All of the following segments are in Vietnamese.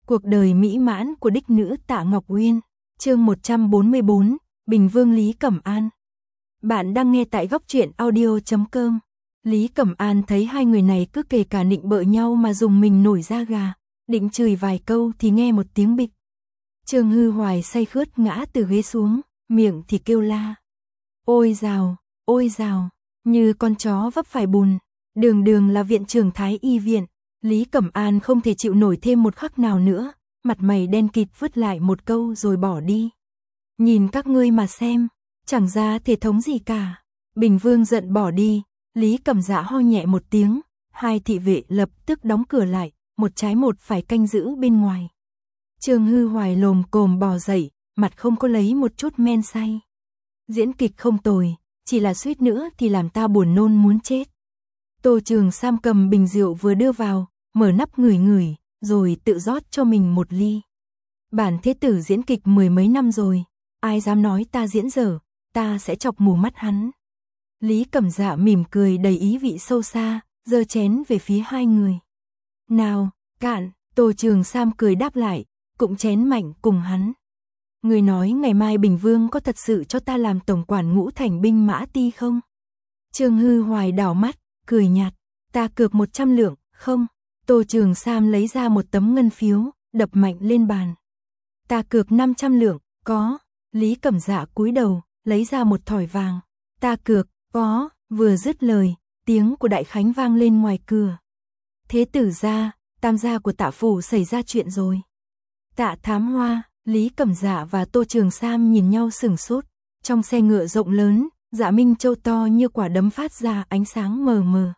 Cuộc đời mỹ mãn của đích nữ Tạ Ngọc Uyên, chương 144, Bình Vương Lý Cẩm An. Bạn đang nghe tại góc truyện audio.com. Lý Cẩm An thấy hai người này cứ kề cả nịnh bợ nhau mà dùng mình nổi da gà, định chửi vài câu thì nghe một tiếng bịch. Trương Hư Hoài say khướt ngã từ ghế xuống, miệng thì kêu la. Ôi rào, như con chó vấp phải bùn, đường đường là viện trưởng Thái Y viện. Lý Cẩm An không thể chịu nổi thêm một khắc nào nữa, mặt mày đen kịt vứt lại một câu rồi bỏ đi. Nhìn các ngươi mà xem, chẳng ra thể thống gì cả. Bình Vương giận bỏ đi, Lý Cẩm Dạ ho nhẹ một tiếng, hai thị vệ lập tức đóng cửa lại, một trái một phải canh giữ bên ngoài. Trương Hư Hoài lồm cồm bò dậy, mặt không có lấy một chút men say. Diễn kịch không tồi, chỉ là suýt nữa thì làm ta buồn nôn muốn chết. Tô Trường Sam cầm bình rượu vừa đưa vào, mở nắp ngửi, rồi tự rót cho mình một ly. Bản thế tử diễn kịch mười mấy năm rồi, ai dám nói ta diễn dở, ta sẽ chọc mù mắt hắn. Lý Cẩm Dạ mỉm cười đầy ý vị sâu xa, giơ chén về phía hai người. Nào, cạn, Tô Trường Sam cười đáp lại, cũng chén mạnh cùng hắn. Người nói ngày mai Bình Vương có thật sự cho ta làm tổng quản Ngũ Thành binh mã ti không? Trương Hư Hoài đảo mắt, cười nhạt, ta cược 100 lượng, không? Tô Trường Sam lấy ra một tấm ngân phiếu, đập mạnh lên bàn. Ta cược 500 lượng, có. Lý Cẩm Dạ cúi đầu, lấy ra một thỏi vàng. Ta cược, có. Vừa dứt lời, tiếng của Đại Khánh vang lên ngoài cửa. Thế tử gia, tam gia của Tạ phủ xảy ra chuyện rồi. Tạ Thám Hoa, Lý Cẩm Dạ và Tô Trường Sam nhìn nhau sửng sốt. Trong xe ngựa rộng lớn, Dạ Minh Châu to như quả đấm phát ra ánh sáng mờ mờ.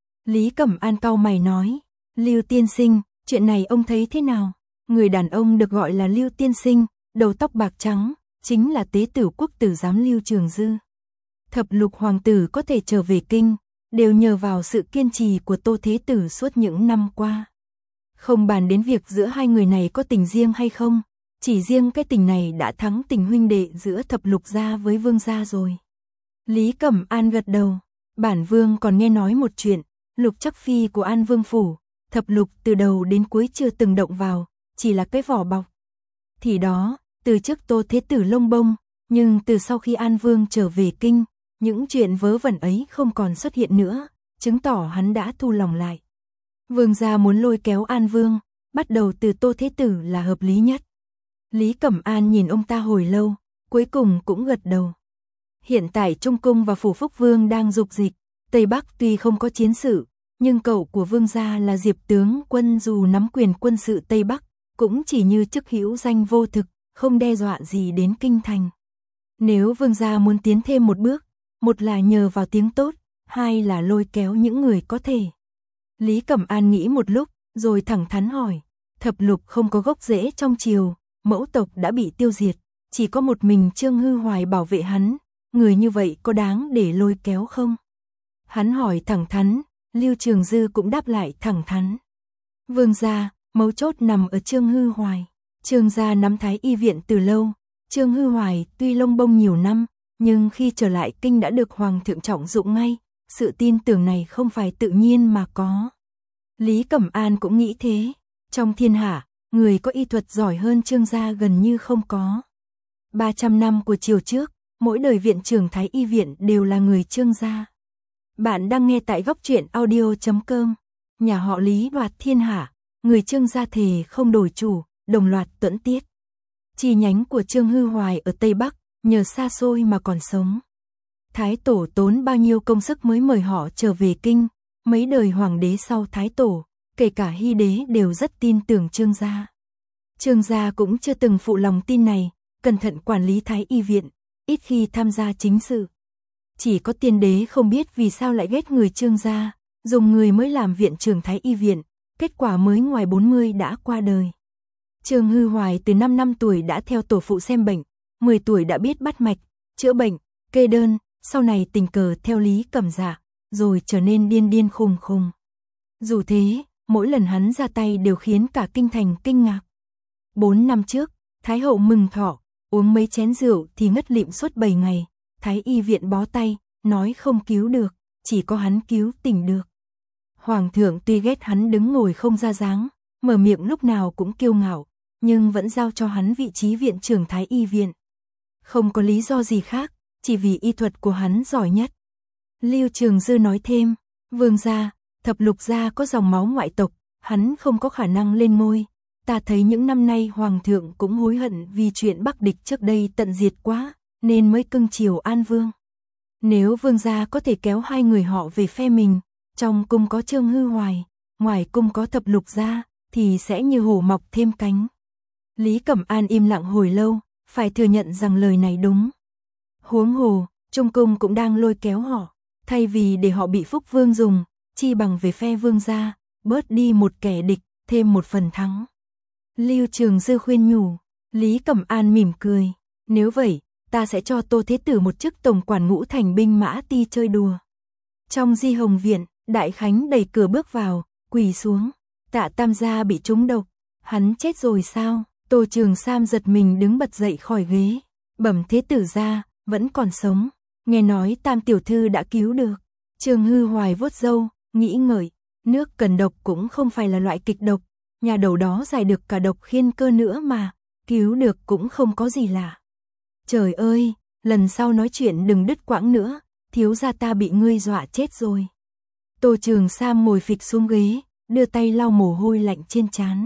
Lý Cẩm An cau mày nói, Lưu tiên sinh, chuyện này ông thấy thế nào? Người đàn ông được gọi là Lưu tiên sinh, đầu tóc bạc trắng, chính là tế tử quốc tử giám Lưu Trường Dư. Thập lục hoàng tử có thể trở về kinh, đều nhờ vào sự kiên trì của Tô Thế Tử suốt những năm qua. Không bàn đến việc giữa hai người này có tình riêng hay không, chỉ riêng cái tình này đã thắng tình huynh đệ giữa thập lục gia với vương gia rồi. Lý Cẩm An gật đầu, bản vương còn nghe nói một chuyện, Lục Chắc Phi của An Vương phủ, thập lục từ đầu đến cuối chưa từng động vào, chỉ là cái vỏ bọc. Thì đó, từ trước Tô Thế Tử lông bông, nhưng từ sau khi An Vương trở về kinh, những chuyện vớ vẩn ấy không còn xuất hiện nữa, chứng tỏ hắn đã thu lòng lại. Vương gia muốn lôi kéo An Vương, bắt đầu từ Tô Thế Tử là hợp lý nhất. Lý Cẩm An nhìn ông ta hồi lâu, cuối cùng cũng gật đầu. Hiện tại Trung Cung và Phủ Phúc Vương đang dục dịch, Tây Bắc tuy không có chiến sự, nhưng cậu của vương gia là Diệp tướng quân dù nắm quyền quân sự Tây Bắc, cũng chỉ như chức hữu danh vô thực, không đe dọa gì đến kinh thành. Nếu vương gia muốn tiến thêm một bước, một là nhờ vào tiếng tốt, hai là lôi kéo những người có thể. Lý Cẩm An nghĩ một lúc, rồi thẳng thắn hỏi, thập lục không có gốc rễ trong triều, mẫu tộc đã bị tiêu diệt, chỉ có một mình Trương Hư Hoài bảo vệ hắn, người như vậy có đáng để lôi kéo không? Hắn hỏi thẳng thắn, Lưu Trường Dư cũng đáp lại thẳng thắn. Vương gia, mấu chốt nằm ở Trương Hư Hoài. Trương gia nắm Thái Y viện từ lâu, Trương Hư Hoài tuy lông bông nhiều năm, nhưng khi trở lại kinh đã được Hoàng thượng trọng dụng ngay, sự tin tưởng này không phải tự nhiên mà có. Lý Cẩm An cũng nghĩ thế, trong thiên hạ, người có y thuật giỏi hơn Trương gia gần như không có. 300 năm của triều trước, mỗi đời viện trưởng Thái Y viện đều là người Trương gia. Bạn đang nghe tại góc truyện audio.com. Nhà họ Lý đoạt thiên hạ, người Trương gia thề không đổi chủ, đồng loạt tuẫn tiết. Chi nhánh của Trương Hư Hoài ở Tây Bắc, nhờ xa xôi mà còn sống. Thái tổ tốn bao nhiêu công sức mới mời họ trở về kinh, mấy đời hoàng đế sau Thái tổ, kể cả Hy đế đều rất tin tưởng Trương gia. Trương gia cũng chưa từng phụ lòng tin này, cẩn thận quản lý Thái Y viện, ít khi tham gia chính sự. Chỉ có tiên đế không biết vì sao lại ghét người Trương gia, dùng người mới làm viện trưởng Thái Y viện, kết quả mới ngoài 40 đã qua đời. Trương Hư Hoài từ 5 năm tuổi đã theo tổ phụ xem bệnh, 10 tuổi đã biết bắt mạch, chữa bệnh, kê đơn, sau này tình cờ theo Lý Cẩm Dạ, rồi trở nên điên khùng. Dù thế, mỗi lần hắn ra tay đều khiến cả kinh thành kinh ngạc. 4 năm trước, Thái hậu mừng thọ, uống mấy chén rượu thì ngất lịm suốt 7 ngày. Thái Y viện bó tay, nói không cứu được, chỉ có hắn cứu tỉnh được. Hoàng thượng tuy ghét hắn đứng ngồi không ra dáng, mở miệng lúc nào cũng kiêu ngạo, nhưng vẫn giao cho hắn vị trí viện trưởng Thái Y viện. Không có lý do gì khác, chỉ vì y thuật của hắn giỏi nhất. Lưu Trường Dư nói thêm, Vương gia, Thập Lục gia có dòng máu ngoại tộc, hắn không có khả năng lên ngôi. Ta thấy những năm nay Hoàng thượng cũng hối hận vì chuyện Bắc địch trước đây tận diệt quá, nên mới cưng chiều An Vương. Nếu Vương gia có thể kéo hai người họ về phe mình, trong cung có Trương Hư Hoài, ngoài cung có Thập Lục gia, thì sẽ như hổ mọc thêm cánh. Lý Cẩm An im lặng hồi lâu, phải thừa nhận rằng lời này đúng. Huống hồ, Trung cung cũng đang lôi kéo họ, thay vì để họ bị Phúc Vương dùng, chi bằng về phe Vương gia, bớt đi một kẻ địch, thêm một phần thắng. Lưu Trường Dư khuyên nhủ, Lý Cẩm An mỉm cười, nếu vậy, ta sẽ cho Tô Thế Tử một chức tổng quản Ngũ Thành binh mã ti chơi đùa. Trong Di Hồng viện, Đại Khánh đẩy cửa bước vào, quỳ xuống, Tạ Tam gia bị trúng độc, hắn chết rồi sao? Tô Trường Sam giật mình đứng bật dậy khỏi ghế, bẩm Thế Tử gia, vẫn còn sống, nghe nói Tam tiểu thư đã cứu được. Trương Hư Hoài vuốt râu, nghĩ ngợi, nước cần độc cũng không phải là loại kịch độc, nhà đầu đó giải được cả độc khiên cơ nữa mà, cứu được cũng không có gì lạ. Trời ơi, lần sau nói chuyện đừng đứt quãng nữa, thiếu gia ta bị ngươi dọa chết rồi. Tô Trường Sam ngồi phịch xuống ghế, đưa tay lau mồ hôi lạnh trên trán.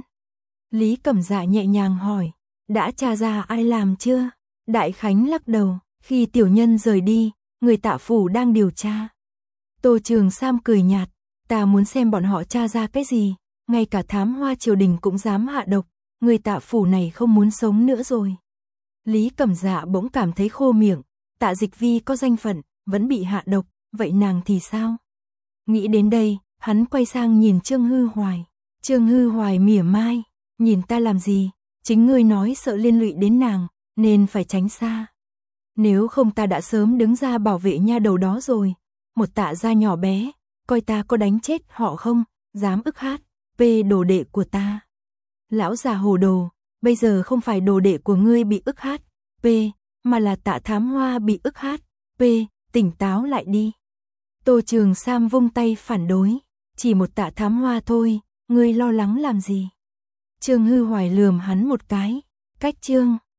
Lý Cẩm Dạ nhẹ nhàng hỏi, đã tra ra ai làm chưa? Đại Khánh lắc đầu, khi tiểu nhân rời đi, người Tạ phủ đang điều tra. Tô Trường Sam cười nhạt, ta muốn xem bọn họ tra ra cái gì, ngay cả thám hoa triều đình cũng dám hạ độc, người Tạ phủ này không muốn sống nữa rồi. Lý Cẩm Dạ bỗng cảm thấy khô miệng, Tạ Dịch Vi có danh phận, vẫn bị hạ độc, vậy nàng thì sao? Nghĩ đến đây, hắn quay sang nhìn Trương Hư Hoài. Trương Hư Hoài mỉa mai, nhìn ta làm gì, chính ngươi nói sợ liên lụy đến nàng, nên phải tránh xa. Nếu không ta đã sớm đứng ra bảo vệ nha đầu đó rồi, một Tạ gia nhỏ bé, coi ta có đánh chết họ không, dám ức hát, đồ đệ của ta. Lão già hồ đồ, bây giờ không phải đồ đệ của ngươi bị ức hát, mà là Tạ Thám Hoa bị ức hát, tỉnh táo lại đi. Tô Trường Sam vung tay phản đối, chỉ một Tạ Thám Hoa thôi, ngươi lo lắng làm gì? Trương Hư Hoài lườm hắn một cái, cách chương.